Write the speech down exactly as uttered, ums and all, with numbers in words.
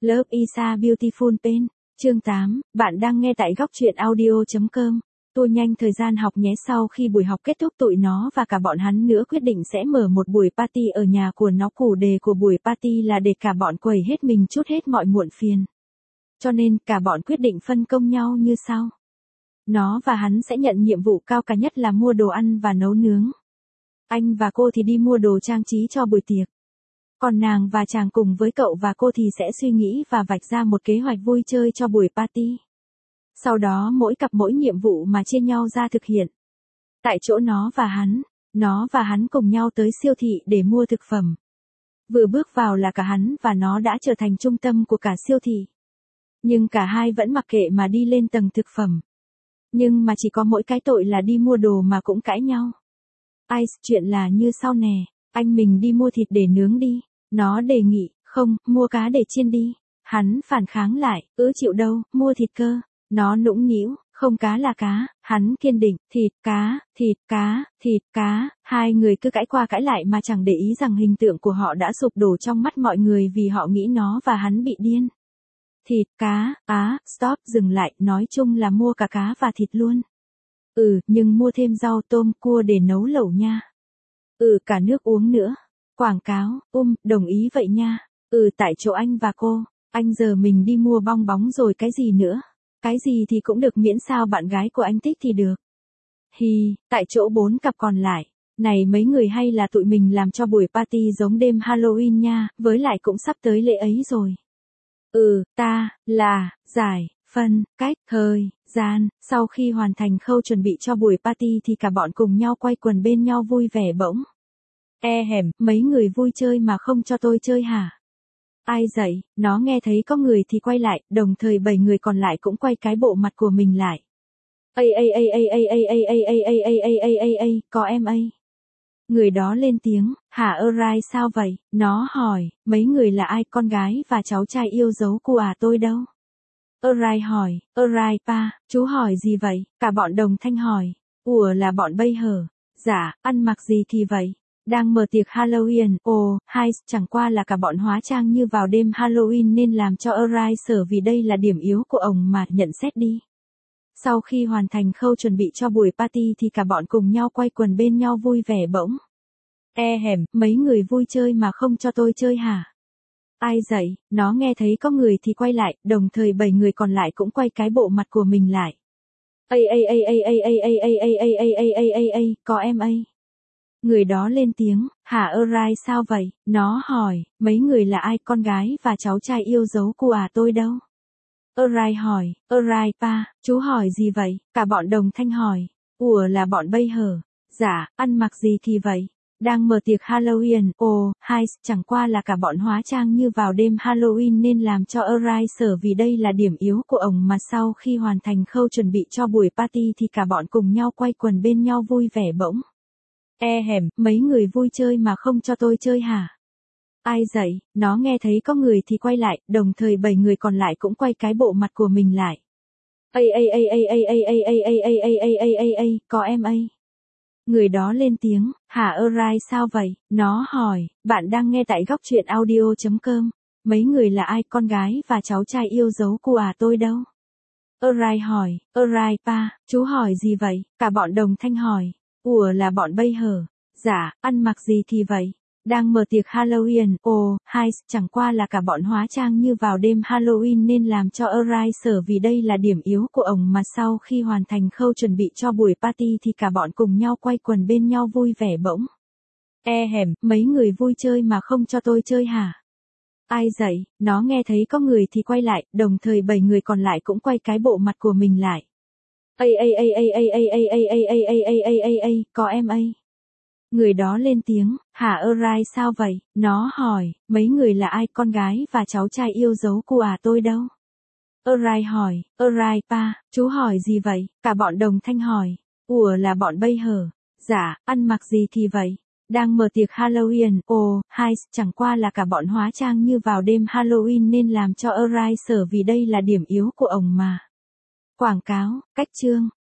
Love is a beautiful pen. Chương tám, bạn đang nghe tại góc truyện audio chấm com. Tua nhanh thời gian học nhé. Sau khi buổi học kết thúc, tụi nó và cả bọn hắn nữa quyết định sẽ mở một buổi party ở nhà của nó. Chủ đề của buổi party là để cả bọn quẩy hết mình, trút hết mọi muộn phiền. Cho nên cả bọn quyết định phân công nhau như sau. Nó và hắn sẽ nhận nhiệm vụ cao cả nhất là mua đồ ăn và nấu nướng. Anh và cô thì đi mua đồ trang trí cho buổi tiệc. Còn nàng và chàng cùng với cậu và cô thì sẽ suy nghĩ và vạch ra một kế hoạch vui chơi cho buổi party. Sau đó mỗi cặp mỗi nhiệm vụ mà chia nhau ra thực hiện. Tại chỗ nó và hắn, nó và hắn cùng nhau tới siêu thị để mua thực phẩm. Vừa bước vào là cả hắn và nó đã trở thành trung tâm của cả siêu thị. Nhưng cả hai vẫn mặc kệ mà đi lên tầng thực phẩm. Nhưng mà chỉ có mỗi cái tội là đi mua đồ mà cũng cãi nhau. Ice, chuyện là như sau nè, anh mình đi mua thịt để nướng đi. Nó đề nghị, không, mua cá để chiên đi. Hắn phản kháng lại, ứ chịu đâu, mua thịt cơ. Nó nũng nĩu, không, cá là cá. Hắn kiên định, thịt, cá, thịt, cá, thịt, cá. Hai người cứ cãi qua cãi lại mà chẳng để ý rằng hình tượng của họ đã sụp đổ trong mắt mọi người vì họ nghĩ nó và hắn bị điên. Thịt, cá, á, stop, dừng lại, nói chung là mua cả cá và thịt luôn. Ừ, nhưng mua thêm rau, tôm, cua để nấu lẩu nha. Ừ, cả nước uống nữa. Quảng cáo, um, đồng ý vậy nha. Ừ, tại chỗ anh và cô, anh giờ mình đi mua bong bóng rồi cái gì nữa. Cái gì thì cũng được miễn sao bạn gái của anh thích thì được. Hi, tại chỗ bốn cặp còn lại. Này mấy người, hay là tụi mình làm cho buổi party giống đêm Halloween nha, với lại cũng sắp tới lễ ấy rồi. Ừ, ta, là, giải, phân, cách, thời, gian. Sau khi hoàn thành khâu chuẩn bị cho buổi party thì cả bọn cùng nhau quay quần bên nhau vui vẻ bỗng. E hẻm, mấy người vui chơi mà không cho tôi chơi hả? Ai dậy, nó nghe thấy có người thì quay lại, đồng thời bảy người còn lại cũng quay cái bộ mặt của mình lại. Ây ây ây ây ây ây ây ây ây ây ây ây ây ây ây, có em ây. Người đó lên tiếng, hả ơ rai sao vậy? Nó hỏi, mấy người là ai? Con gái và cháu trai yêu dấu của à tôi đâu? Ơ rai hỏi, ơ rai pa, chú hỏi gì vậy? Cả bọn đồng thanh hỏi, ủa là bọn bây hở. Dạ, ăn mặc gì thì vậy? Đang mở tiệc Halloween, ồ, hai, chẳng qua là cả bọn hóa trang như vào đêm Halloween nên làm cho Arai sợ vì đây là điểm yếu của ông mà, nhận xét đi. Sau khi hoàn thành khâu chuẩn bị cho buổi party thì cả bọn cùng nhau quay quần bên nhau vui vẻ bỗng. E hẻm, mấy người vui chơi mà không cho tôi chơi hả? Ai dậy, nó nghe thấy có người thì quay lại, đồng thời bảy người còn lại cũng quay cái bộ mặt của mình lại. Ây ây ây ây ây ây ây ây ây ây ây ây ây ây ây, có em ây. Người đó lên tiếng, hả ơ rai sao vậy? Nó hỏi, mấy người là ai? Con gái và cháu trai yêu dấu của à tôi đâu? Ơ rai hỏi, ơ rai pa, chú hỏi gì vậy? Cả bọn đồng thanh hỏi, ủa là bọn bây hở. Dạ, ăn mặc gì thì vậy? Đang mở tiệc Halloween, ồ, hai, chẳng qua là cả bọn hóa trang như vào đêm Halloween nên làm cho ơ rai sợ vì đây là điểm yếu của ông mà. Sau khi hoàn thành khâu chuẩn bị cho buổi party thì cả bọn cùng nhau quay quần bên nhau vui vẻ bỗng. E hẻm, mấy người vui chơi mà không cho tôi chơi hả? Ai dậy, nó nghe thấy có người thì quay lại, đồng thời bảy người còn lại cũng quay cái bộ mặt của mình lại. Ây ây ây ây ây ây ây ây ây ây ây ây ây ây ây, có em ây. Người đó lên tiếng, hả ơ rai sao vậy? Nó hỏi, bạn đang nghe tại góc truyện audio chấm com. Mấy người là ai? Con gái và cháu trai yêu dấu của à tôi đâu? Ơ rai hỏi, ơ rai pa, chú hỏi gì vậy? Cả bọn đồng thanh hỏi, ủa là bọn bây hở. Dạ, ăn mặc gì thì vậy? Đang mở tiệc Halloween, ồ, hai, chẳng qua là cả bọn hóa trang như vào đêm Halloween nên làm cho Arai sợ vì đây là điểm yếu của ông mà. Sau khi hoàn thành khâu chuẩn bị cho buổi party thì cả bọn cùng nhau quay quần bên nhau vui vẻ bỗng. E hẻm, mấy người vui chơi mà không cho tôi chơi hả? Ai dậy, nó nghe thấy có người thì quay lại, đồng thời bảy người còn lại cũng quay cái bộ mặt của mình lại. Ây ây ây ây ây ây ây ây ây ây ây ây ây ây ây, có em ây. Người đó lên tiếng, hả ơ rai sao vậy? Nó hỏi, mấy người là ai? Con gái và cháu trai yêu dấu của à tôi đâu? Ơ rai hỏi, ơ rai pa, chú hỏi gì vậy? Cả bọn đồng thanh hỏi, ủa là bọn bây hở. Dạ, ăn mặc gì thì vậy? Đang mở tiệc Halloween, ồ, hai, chẳng qua là cả bọn hóa trang như vào đêm Halloween nên làm cho Arai sợ vì đây là điểm yếu của ông mà. Quảng cáo, cách chương.